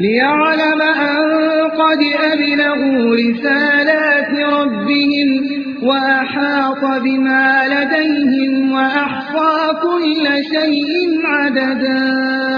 ليعلم أن قد أبلغوا رسالات ربهم وأحاط بما لديهم وأحصى كل شيء عددا